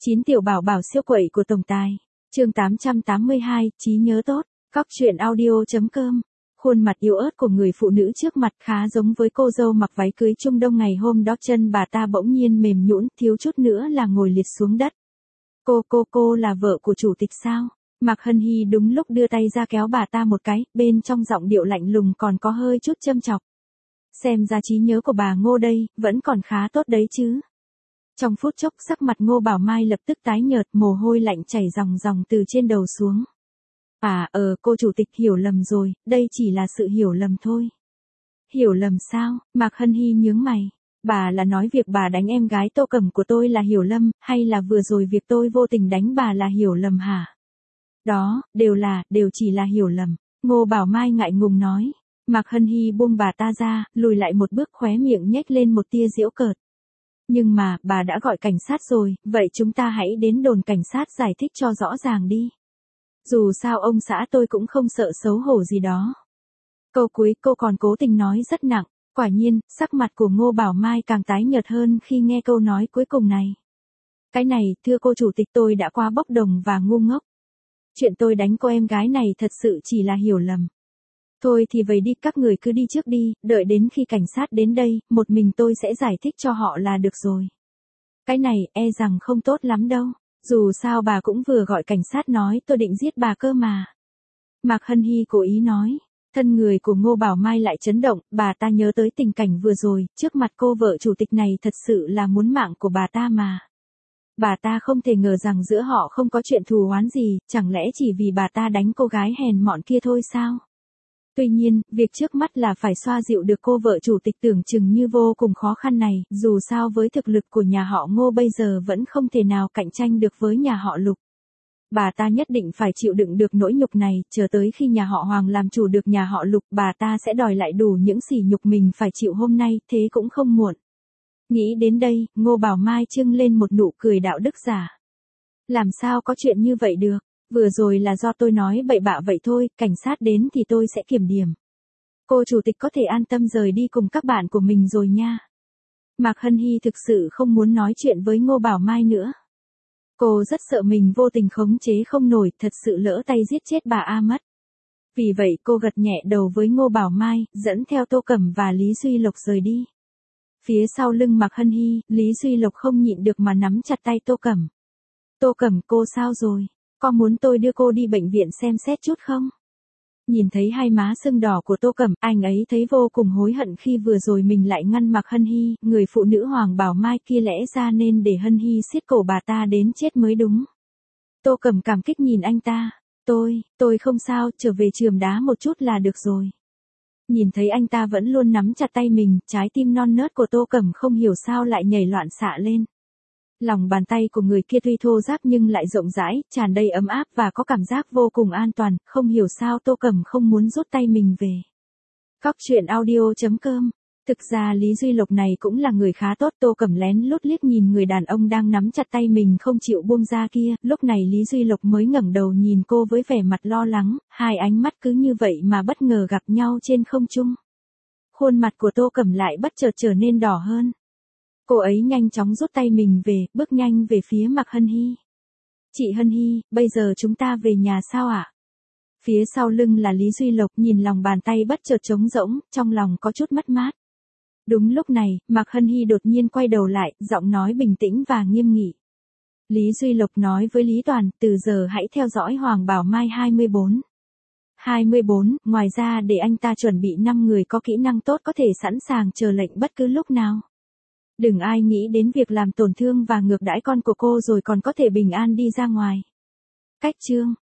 9 tiểu bảo bảo siêu quậy của tổng tài. Chương 882, trí nhớ tốt. Cóc truyện audio.com. Khuôn mặt yếu ớt của người phụ nữ trước mặt khá giống với cô dâu mặc váy cưới Trung Đông ngày hôm đó, chân bà ta bỗng nhiên mềm nhũn, thiếu chút nữa là ngồi liệt xuống đất. Cô là vợ của chủ tịch sao? Mạc Hân Hy đúng lúc đưa tay ra kéo bà ta một cái, bên trong giọng điệu lạnh lùng còn có hơi chút châm chọc. Xem ra trí nhớ của bà Ngô đây, vẫn còn khá tốt đấy chứ. Trong phút chốc sắc mặt Ngô Bảo Mai lập tức tái nhợt, mồ hôi lạnh chảy ròng ròng từ trên đầu xuống. Cô chủ tịch hiểu lầm rồi, đây chỉ là sự hiểu lầm thôi. Hiểu lầm sao? Mạc Hân Hy nhướng mày. Bà là nói việc bà đánh em gái Tô Cẩm của tôi là hiểu lầm, hay là vừa rồi việc tôi vô tình đánh bà là hiểu lầm hả? Đó, đều chỉ là hiểu lầm. Ngô Bảo Mai ngại ngùng nói. Mạc Hân Hy buông bà ta ra, lùi lại một bước, khóe miệng nhếch lên một tia giễu cợt. Nhưng mà, bà đã gọi cảnh sát rồi, vậy chúng ta hãy đến đồn cảnh sát giải thích cho rõ ràng đi. Dù sao ông xã tôi cũng không sợ xấu hổ gì đó. Câu cuối cô còn cố tình nói rất nặng. Quả nhiên, sắc mặt của Ngô Bảo Mai càng tái nhợt hơn khi nghe câu nói cuối cùng này. Cái này, thưa cô chủ tịch, tôi đã quá bốc đồng và ngu ngốc. Chuyện tôi đánh cô em gái này thật sự chỉ là hiểu lầm. Thôi thì vậy đi, các người cứ đi trước đi, đợi đến khi cảnh sát đến đây, một mình tôi sẽ giải thích cho họ là được rồi. Cái này, e rằng không tốt lắm đâu. Dù sao bà cũng vừa gọi cảnh sát nói tôi định giết bà cơ mà. Mạc Hân Hy cố ý nói. Thân người của Ngô Bảo Mai lại chấn động, bà ta nhớ tới tình cảnh vừa rồi, trước mặt cô vợ chủ tịch này thật sự là muốn mạng của bà ta mà. Bà ta không thể ngờ rằng giữa họ không có chuyện thù oán gì, chẳng lẽ chỉ vì bà ta đánh cô gái hèn mọn kia thôi sao? Tuy nhiên, việc trước mắt là phải xoa dịu được cô vợ chủ tịch tưởng chừng như vô cùng khó khăn này, dù sao với thực lực của nhà họ Ngô bây giờ vẫn không thể nào cạnh tranh được với nhà họ Lục. Bà ta nhất định phải chịu đựng được nỗi nhục này, chờ tới khi nhà họ Hoàng làm chủ được nhà họ Lục, bà ta sẽ đòi lại đủ những sỉ nhục mình phải chịu hôm nay, thế cũng không muộn. Nghĩ đến đây, Ngô Bảo Mai trưng lên một nụ cười đạo đức giả. Làm sao có chuyện như vậy được? Vừa rồi là do tôi nói bậy bạ vậy thôi, cảnh sát đến thì tôi sẽ kiểm điểm. Cô chủ tịch có thể an tâm rời đi cùng các bạn của mình rồi nha. Mạc Hân Hy thực sự không muốn nói chuyện với Ngô Bảo Mai nữa. Cô rất sợ mình vô tình khống chế không nổi, thật sự lỡ tay giết chết bà A mất. Vì vậy cô gật nhẹ đầu với Ngô Bảo Mai, dẫn theo Tô Cẩm và Lý Duy Lộc rời đi. Phía sau lưng Mạc Hân Hy, Lý Duy Lộc không nhịn được mà nắm chặt tay Tô Cẩm. Tô Cẩm, cô sao rồi? Có muốn tôi đưa cô đi bệnh viện xem xét chút không? Nhìn thấy hai má sưng đỏ của Tô Cẩm, anh ấy thấy vô cùng hối hận khi vừa rồi mình lại ngăn Mạc Hân Hy, người phụ nữ Hoàng Bảo Mai kia, lẽ ra nên để Hân Hy siết cổ bà ta đến chết mới đúng. Tô Cẩm cảm kích nhìn anh ta. Tôi không sao, trở về trường đá một chút là được rồi. Nhìn thấy anh ta vẫn luôn nắm chặt tay mình, trái tim non nớt của Tô Cẩm không hiểu sao lại nhảy loạn xạ lên. Lòng bàn tay của người kia tuy thô ráp nhưng lại rộng rãi, tràn đầy ấm áp và có cảm giác vô cùng an toàn, không hiểu sao Tô Cẩm không muốn rút tay mình về. Cóc truyện audio.com. Thực ra Lý Duy Lộc này cũng là người khá tốt. Tô Cẩm lén lút liếc nhìn người đàn ông đang nắm chặt tay mình không chịu buông ra kia, lúc này Lý Duy Lộc mới ngẩng đầu nhìn cô với vẻ mặt lo lắng, hai ánh mắt cứ như vậy mà bất ngờ gặp nhau trên không trung. Khuôn mặt của Tô Cẩm lại bất chợt trở nên đỏ hơn. Cô ấy nhanh chóng rút tay mình về, bước nhanh về phía Mạc Hân Hy. Chị Hân Hy, bây giờ chúng ta về nhà sao ạ? Phía sau lưng là Lý Duy Lộc, nhìn lòng bàn tay bất chợt trống rỗng, trong lòng có chút mất mát. Đúng lúc này, Mạc Hân Hy đột nhiên quay đầu lại, giọng nói bình tĩnh và nghiêm nghị. Lý Duy Lộc nói với Lý Toàn, từ giờ hãy theo dõi Hoàng Bảo Mai 24. 24, ngoài ra để anh ta chuẩn bị 5 người có kỹ năng tốt có thể sẵn sàng chờ lệnh bất cứ lúc nào. Đừng ai nghĩ đến việc làm tổn thương và ngược đãi con của cô rồi còn có thể bình an đi ra ngoài. Cách chương.